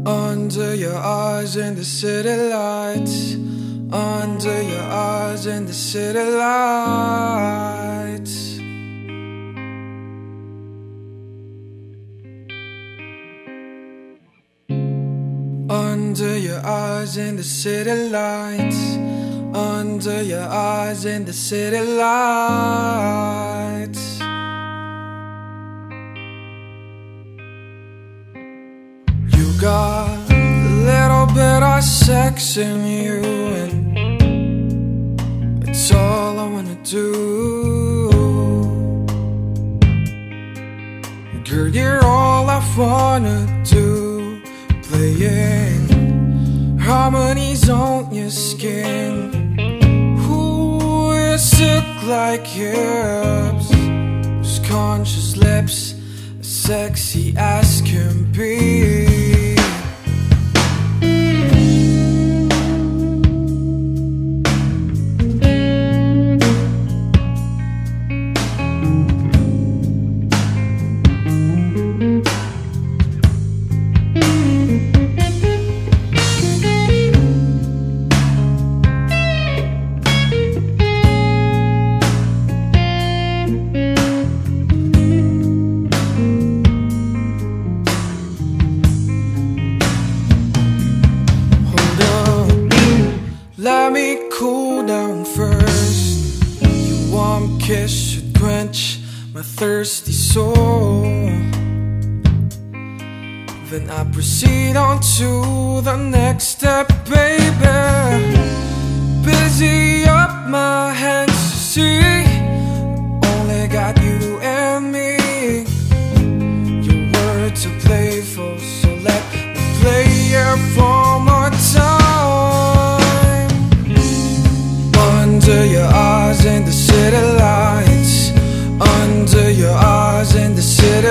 Under your eyes in the city lights, under your eyes in the city lights. Under your eyes in the city lights, under your eyes in the city lights. You got a little bit of sex in you, and it's all I wanna do. Girl, you're all I wanna do, playing harmonies on your skin. Ooh, you silk like hips, those conscious lips, as sexy as can be. Let me cool down first. Your warm kiss should quench my thirsty soul. Then I proceed on to the next step, baby. Busy up my hands to see, only got you and me. Your words are playful, so let me play it for more time. Under your eyes in the city lights, under your eyes in the city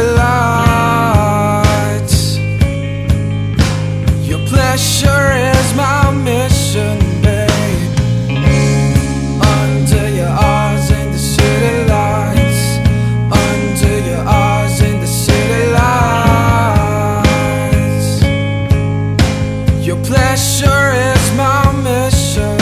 lights. Your pleasure is my mission, babe. Under your eyes in the city lights, under your eyes in the city lights. Your pleasure is my mission.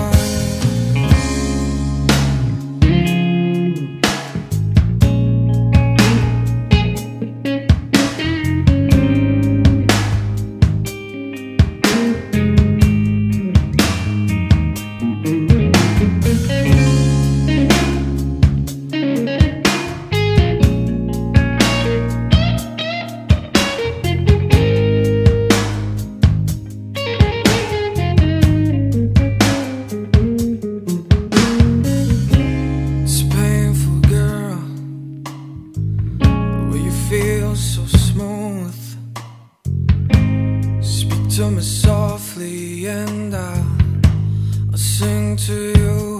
Feel so smooth. Speak to me softly and I'll sing to you.